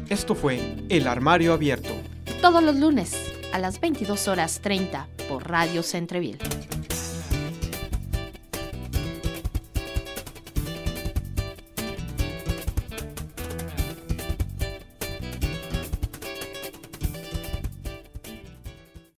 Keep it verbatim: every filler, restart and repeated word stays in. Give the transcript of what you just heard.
Esto fue El Armario Abierto. Todos los lunes a las veintidós horas treinta por Radio Centreville.